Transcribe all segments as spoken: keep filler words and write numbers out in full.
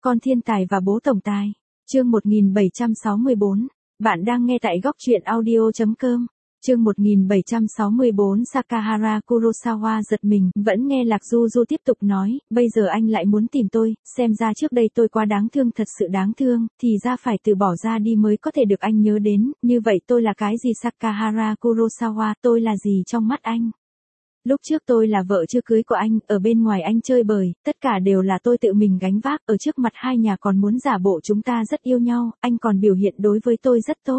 Con thiên tài và bố tổng tài. Chương một nghìn bảy trăm sáu mươi bốn. Bạn đang nghe tại góc truyện audio chấm com. Chương một nghìn bảy trăm sáu mươi bốn. Sakahara Kurosawa giật mình, vẫn nghe Lạc Du Du tiếp tục nói, bây giờ anh lại muốn tìm tôi, xem ra trước đây tôi quá đáng thương, thật sự đáng thương, thì ra phải từ bỏ ra đi mới có thể được anh nhớ đến, như vậy tôi là cái gì? Sakahara Kurosawa, tôi là gì trong mắt anh? Lúc trước tôi là vợ chưa cưới của anh, ở bên ngoài anh chơi bời, tất cả đều là tôi tự mình gánh vác, ở trước mặt hai nhà còn muốn giả bộ chúng ta rất yêu nhau, anh còn biểu hiện đối với tôi rất tốt.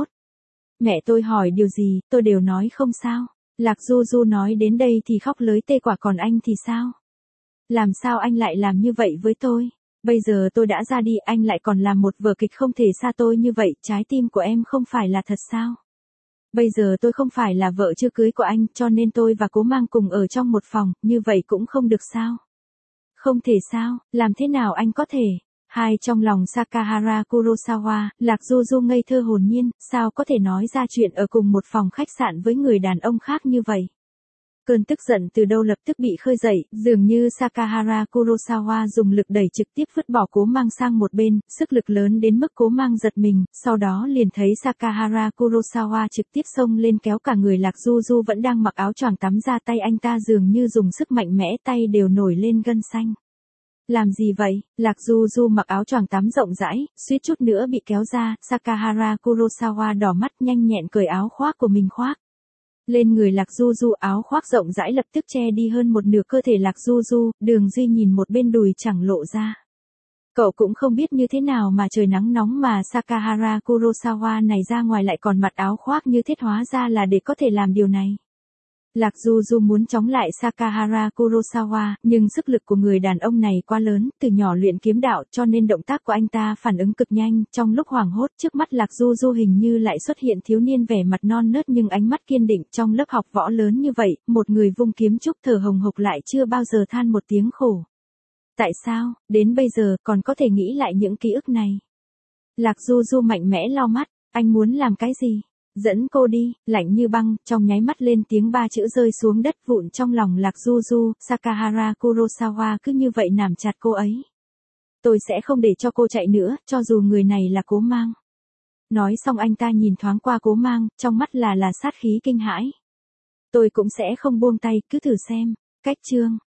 Mẹ tôi hỏi điều gì, tôi đều nói không sao. Lạc Du Du nói đến đây thì khóc lới tê quả, còn anh thì sao? Làm sao anh lại làm như vậy với tôi? Bây giờ tôi đã ra đi, anh lại còn làm một vở kịch không thể xa tôi như vậy, trái tim của em không phải là thật sao? Bây giờ tôi không phải là vợ chưa cưới của anh, cho nên tôi và Cố Mang cùng ở trong một phòng, như vậy cũng không được sao? Không thể sao, làm thế nào anh có thể? Hai trong lòng Sakahara Kurosawa, Lạc Du Du ngây thơ hồn nhiên, sao có thể nói ra chuyện ở cùng một phòng khách sạn với người đàn ông khác như vậy? Cơn tức giận từ đâu lập tức bị khơi dậy, dường như Sakahara Kurosawa dùng lực đẩy trực tiếp vứt bỏ Cố Mang sang một bên, sức lực lớn đến mức Cố Mang giật mình, sau đó liền thấy Sakahara Kurosawa trực tiếp xông lên kéo cả người Lạc Du Du vẫn đang mặc áo choàng tắm ra, tay anh ta dường như dùng sức mạnh mẽ, tay đều nổi lên gân xanh. Làm gì vậy? Lạc Du Du mặc áo choàng tắm rộng rãi, suýt chút nữa bị kéo ra, Sakahara Kurosawa đỏ mắt nhanh nhẹn cởi áo khoác của mình khoác lên người Lạc Du Du, áo khoác rộng rãi lập tức che đi hơn một nửa cơ thể Lạc Du Du, Đường Duy nhìn một bên đùi chẳng lộ ra. Cậu cũng không biết như thế nào mà trời nắng nóng mà Sakahara Kurosawa này ra ngoài lại còn mặc áo khoác như thế, hóa ra là để có thể làm điều này. Lạc Du Du muốn chống lại Sakahara Kurosawa, nhưng sức lực của người đàn ông này quá lớn, từ nhỏ luyện kiếm đạo cho nên động tác của anh ta phản ứng cực nhanh, trong lúc hoảng hốt trước mắt Lạc Du Du hình như lại xuất hiện thiếu niên vẻ mặt non nớt nhưng ánh mắt kiên định, trong lớp học võ lớn như vậy, một người vung kiếm trúc thở hồng hộc lại chưa bao giờ than một tiếng khổ. Tại sao, đến bây giờ còn có thể nghĩ lại những ký ức này? Lạc Du Du mạnh mẽ lau mắt, anh muốn làm cái gì? Dẫn cô đi, lạnh như băng, trong nháy mắt lên tiếng ba chữ rơi xuống đất vụn trong lòng Lạc Du Du, Sakahara Kurosawa cứ như vậy nắm chặt cô ấy. Tôi sẽ không để cho cô chạy nữa, cho dù người này là Cố Mang. Nói xong anh ta nhìn thoáng qua Cố Mang, trong mắt là là sát khí kinh hãi. Tôi cũng sẽ không buông tay, cứ thử xem. Cách chương.